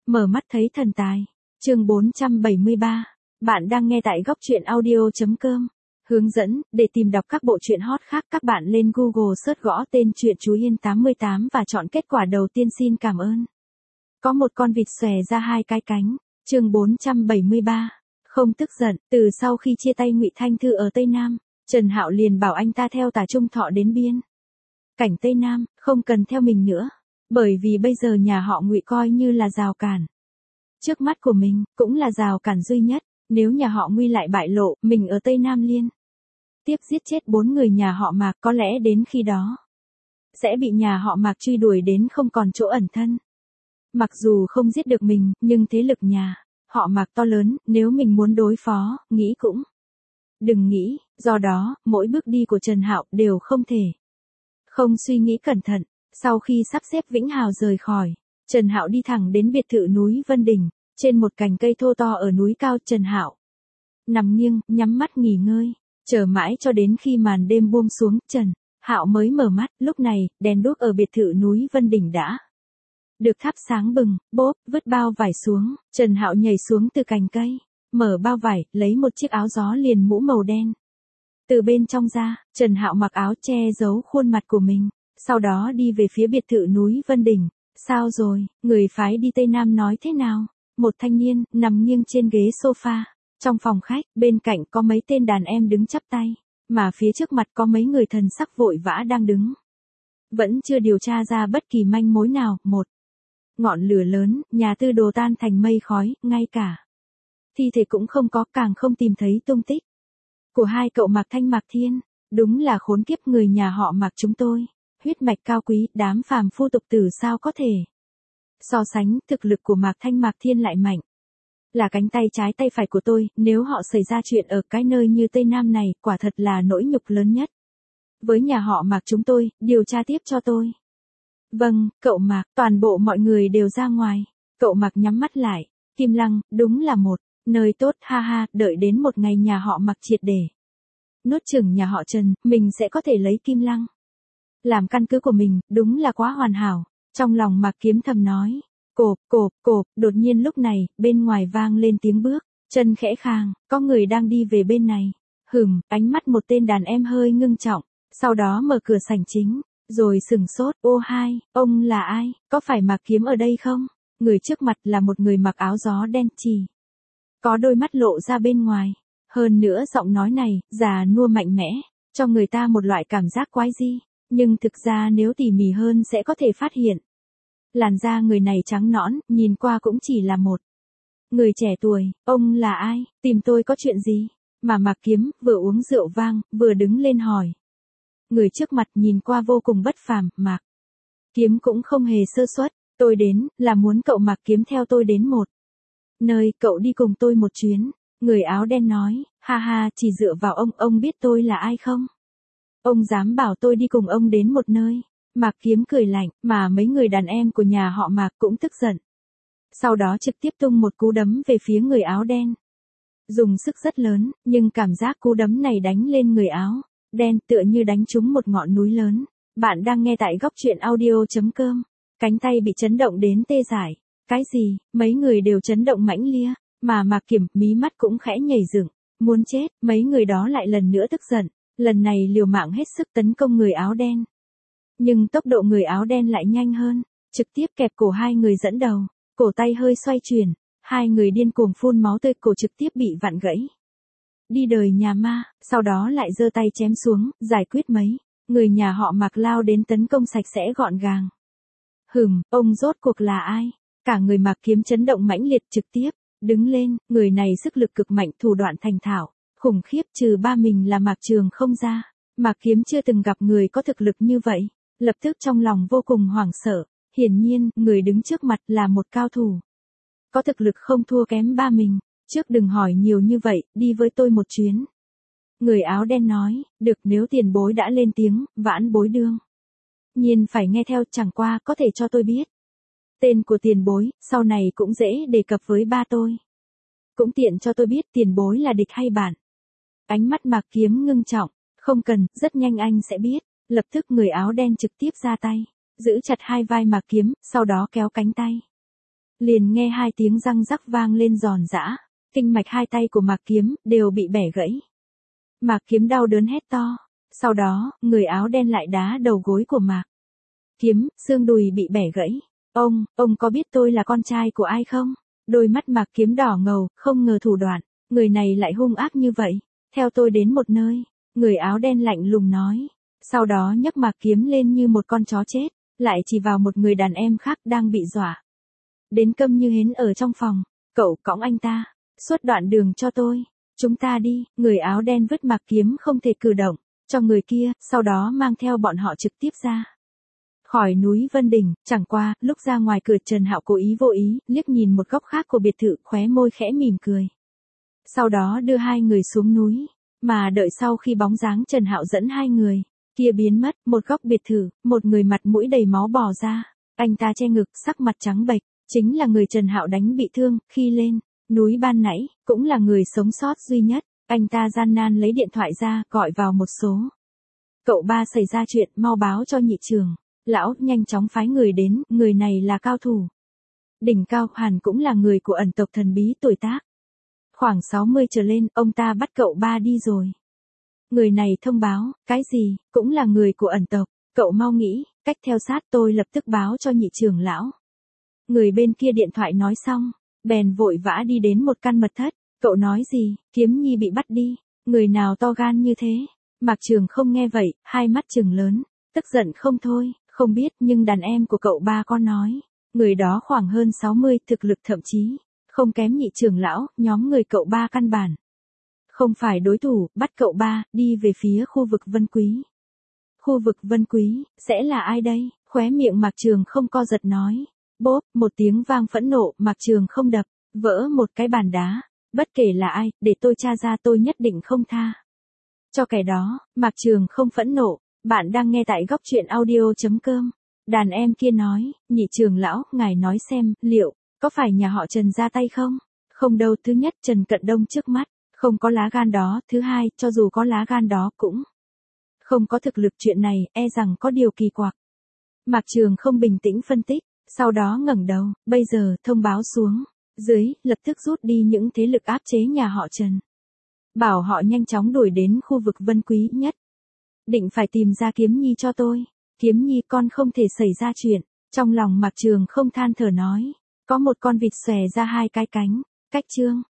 Mở mắt thấy thần tài. Chương 473. Bạn đang nghe tại góc truyện audio.com. Hướng dẫn, để tìm đọc các bộ truyện hot khác các bạn lên Google search gõ tên truyện Chú Yên 88 và chọn kết quả đầu tiên xin cảm ơn. Có một con vịt xòe ra hai cái cánh. Chương 473. Không tức giận, từ sau khi chia tay Ngụy Thanh Thư ở Tây Nam, Trần Hạo liền bảo anh ta theo Tả Trung Thọ đến biên cảnh Tây Nam, không cần theo mình nữa. Bởi vì bây giờ nhà họ Ngụy coi như là rào cản. Trước mắt của mình, cũng là rào cản duy nhất, nếu nhà họ Ngụy lại bại lộ, mình ở Tây Nam liên tiếp giết chết 4 người nhà họ Mạc, có lẽ đến khi đó sẽ bị nhà họ Mạc truy đuổi đến không còn chỗ ẩn thân. Mặc dù không giết được mình, nhưng thế lực nhà họ Mạc to lớn, nếu mình muốn đối phó, nghĩ cũng đừng nghĩ, do đó, mỗi bước đi của Trần Hạo đều không thể không suy nghĩ cẩn thận. Sau khi sắp xếp Vĩnh Hào rời khỏi, Trần Hạo đi thẳng đến biệt thự núi Vân Đình, trên một cành cây thô to ở núi cao. Trần Hạo nằm nghiêng, nhắm mắt nghỉ ngơi, chờ mãi cho đến khi màn đêm buông xuống, Trần Hạo mới mở mắt. Lúc này, đèn đuốc ở biệt thự núi Vân Đình đã được thắp sáng bừng. Bốp, vứt bao vải xuống, Trần Hạo nhảy xuống từ cành cây, mở bao vải, lấy một chiếc áo gió liền mũ màu đen từ bên trong ra. Trần Hạo mặc áo che giấu khuôn mặt của mình, sau đó đi về phía biệt thự núi Vân Đình. Sao rồi, người phái đi Tây Nam nói thế nào? Một thanh niên, nằm nghiêng trên ghế sofa, trong phòng khách, bên cạnh có mấy tên đàn em đứng chắp tay, mà phía trước mặt có mấy người thần sắc vội vã đang đứng. Vẫn chưa điều tra ra bất kỳ manh mối nào. Một ngọn lửa lớn, nhà Tư Đồ tan thành mây khói, ngay cả thi thể cũng không có, càng không tìm thấy tung tích của hai cậu Mạc Thanh Mạc Thiên. Đúng là khốn kiếp, người nhà họ Mạc chúng tôi, huyết mạch cao quý, đám phàm phu tục tử sao có thể so sánh. Thực lực của Mạc Thanh Mạc Thiên lại mạnh, là cánh tay trái tay phải của tôi, nếu họ xảy ra chuyện ở cái nơi như Tây Nam này, quả thật là nỗi nhục lớn nhất với nhà họ Mạc chúng tôi. Điều tra tiếp cho tôi. Vâng, cậu Mạc. Toàn bộ mọi người đều ra ngoài. Cậu Mạc nhắm mắt lại. Kim Lăng, đúng là một nơi tốt, ha ha. Đợi đến một ngày nhà họ Mạc triệt để nuốt chửng nhà họ Trần, mình sẽ có thể lấy Kim Lăng làm căn cứ của mình, đúng là quá hoàn hảo. Trong lòng Mạc Kiếm thầm nói. Cộp, cộp, cộp. Đột nhiên lúc này, bên ngoài vang lên tiếng bước chân khẽ khàng, có người đang đi về bên này. Ánh mắt một tên đàn em hơi ngưng trọng, sau đó mở cửa sảnh chính, rồi sừng sốt. Ô hai, ông là ai? Có phải Mạc Kiếm ở đây không? Người trước mặt là một người mặc áo gió đen chỉ có đôi mắt lộ ra bên ngoài. Hơn nữa giọng nói này, già nua mạnh mẽ, cho người ta một loại cảm giác quái dị. Nhưng thực ra nếu tỉ mỉ hơn sẽ có thể phát hiện, làn da người này trắng nõn, nhìn qua cũng chỉ là một người trẻ tuổi. Ông là ai? Tìm tôi có chuyện gì? Mà Mạc Kiếm vừa uống rượu vang, vừa đứng lên hỏi. Người trước mặt nhìn qua vô cùng bất phàm. Mạc Kiếm cũng không hề sơ suất. Tôi đến, là muốn cậu Mạc Kiếm theo tôi đến một nơi, cậu đi cùng tôi một chuyến. Người áo đen nói. Ha ha, chỉ dựa vào ông biết tôi là ai không? Ông dám bảo tôi đi cùng ông đến một nơi? Mạc Kiếm cười lạnh, mà mấy người đàn em của nhà họ Mạc cũng tức giận. Sau đó trực tiếp tung một cú đấm về phía người áo đen. Dùng sức rất lớn, nhưng cảm giác cú đấm này đánh lên người áo đen tựa như đánh trúng một ngọn núi lớn. Bạn đang nghe tại góc truyện audio.com. Cánh tay bị chấn động đến tê dại. Cái gì? Mấy người đều chấn động mãnh lia, mà Mạc Kiếm mí mắt cũng khẽ nhảy dựng. Muốn chết. Mấy người đó lại lần nữa tức giận, lần này liều mạng hết sức tấn công người áo đen. Nhưng tốc độ người áo đen lại nhanh hơn, trực tiếp kẹp cổ hai người dẫn đầu, cổ tay hơi xoay chuyển, hai người điên cuồng phun máu tươi, cổ trực tiếp bị vặn gãy. Đi đời nhà ma. Sau đó lại giơ tay chém xuống, giải quyết mấy người nhà họ Mạc lao đến tấn công sạch sẽ gọn gàng. Ông rốt cuộc là ai? Cả người Mạc Kiếm chấn động mãnh liệt, trực tiếp đứng lên. Người này sức lực cực mạnh, thủ đoạn thành thạo, khủng khiếp, trừ ba mình là Mạc Trường không ra, Mạc Kiếm chưa từng gặp người có thực lực như vậy. Lập tức trong lòng vô cùng hoảng sợ. Hiển nhiên, người đứng trước mặt là một cao thủ có thực lực không thua kém ba mình. Trước đừng hỏi nhiều như vậy, đi với tôi một chuyến. Người áo đen nói. Được, nếu tiền bối đã lên tiếng, vãn bối đương nhiên phải nghe theo. Chẳng qua có thể cho tôi biết tên của tiền bối, sau này cũng dễ đề cập với ba tôi. Cũng tiện cho tôi biết tiền bối là địch hay bạn. Ánh mắt Mạc Kiếm ngưng trọng. Không cần, rất nhanh anh sẽ biết. Lập tức người áo đen trực tiếp ra tay, giữ chặt hai vai Mạc Kiếm, sau đó kéo cánh tay Liền nghe hai tiếng răng rắc vang lên giòn giã, kinh mạch hai tay của Mạc Kiếm đều bị bẻ gãy. Mạc Kiếm đau đớn hét to, sau đó, người áo đen lại đá đầu gối của Mạc Kiếm, xương đùi bị bẻ gãy. Ông có biết tôi là con trai của ai không? Đôi mắt Mạc Kiếm đỏ ngầu, không ngờ thủ đoạn, người này lại hung ác như vậy. Theo tôi đến một nơi, người áo đen lạnh lùng nói. Sau đó nhấc Mạc Kiếm lên như một con chó chết, lại chỉ vào một người đàn em khác đang bị dọa. Đến câm như hến ở trong phòng, cậu cõng anh ta, suốt đoạn đường cho tôi, chúng ta đi, người áo đen vứt Mạc Kiếm không thể cử động, cho người kia, sau đó mang theo bọn họ trực tiếp ra khỏi núi Vân Đình. Chẳng qua, lúc ra ngoài cửa Trần Hạo cố ý vô ý, liếc nhìn một góc khác của biệt thự, khóe môi khẽ mỉm cười. Sau đó đưa hai người xuống núi, mà đợi sau khi bóng dáng Trần Hạo dẫn hai người kia biến mất, một góc biệt thự, một người mặt mũi đầy máu bò ra, anh ta che ngực, sắc mặt trắng bệch, chính là người Trần Hạo đánh bị thương khi lên núi ban nãy, cũng là người sống sót duy nhất. Anh ta gian nan lấy điện thoại ra, gọi vào một số. Cậu ba xảy ra chuyện, mau báo cho nhị trưởng lão, nhanh chóng phái người đến, người này là cao thủ đỉnh cao, hẳn cũng là người của ẩn tộc thần bí tuổi tác khoảng 60 trở lên, ông ta bắt cậu ba đi rồi. Người này thông báo, cái gì, cũng là người của ẩn tộc, cậu mau nghĩ, cách theo sát, tôi lập tức báo cho nhị trưởng lão. Người bên kia điện thoại nói xong, bèn vội vã đi đến một căn mật thất. Cậu nói gì, Kiếm Nhi bị bắt đi, người nào to gan như thế? Mạc Trường không nghe vậy, hai mắt trừng lớn, tức giận không thôi, không biết, nhưng đàn em của cậu ba con nói, người đó khoảng hơn 60, thực lực thậm chí không kém nhị trưởng lão, nhóm người cậu ba căn bản không phải đối thủ, bắt cậu ba đi về phía khu vực Vân Quý. Khu vực Vân Quý, sẽ là ai đây? Khóe miệng Mạc Trường không co giật nói. Bốp, một tiếng vang phẫn nộ, Mạc Trường không đập vỡ một cái bàn đá. Bất kể là ai, để tôi tra ra, tôi nhất định không tha cho kẻ đó. Mạc Trường không phẫn nộ. Bạn đang nghe tại góc truyện audio.com. Đàn em kia nói, nhị trưởng lão, ngài nói xem, liệu có phải nhà họ Trần ra tay không? Không đâu, thứ nhất, Trần Cận Đông trước mắt không có lá gan đó, thứ hai, cho dù có lá gan đó cũng không có thực lực, chuyện này e rằng có điều kỳ quặc. Mạc Trường không bình tĩnh phân tích, sau đó ngẩng đầu, bây giờ thông báo xuống dưới, lập tức rút đi những thế lực áp chế nhà họ Trần. Bảo họ nhanh chóng đuổi đến khu vực Vân Quý nhất. Định phải tìm ra Kiếm Nhi cho tôi. Kiếm Nhi, con không thể xảy ra chuyện. Trong lòng Mạc Trường không than thở nói, có một con vịt xòe ra hai cái cánh, cách chương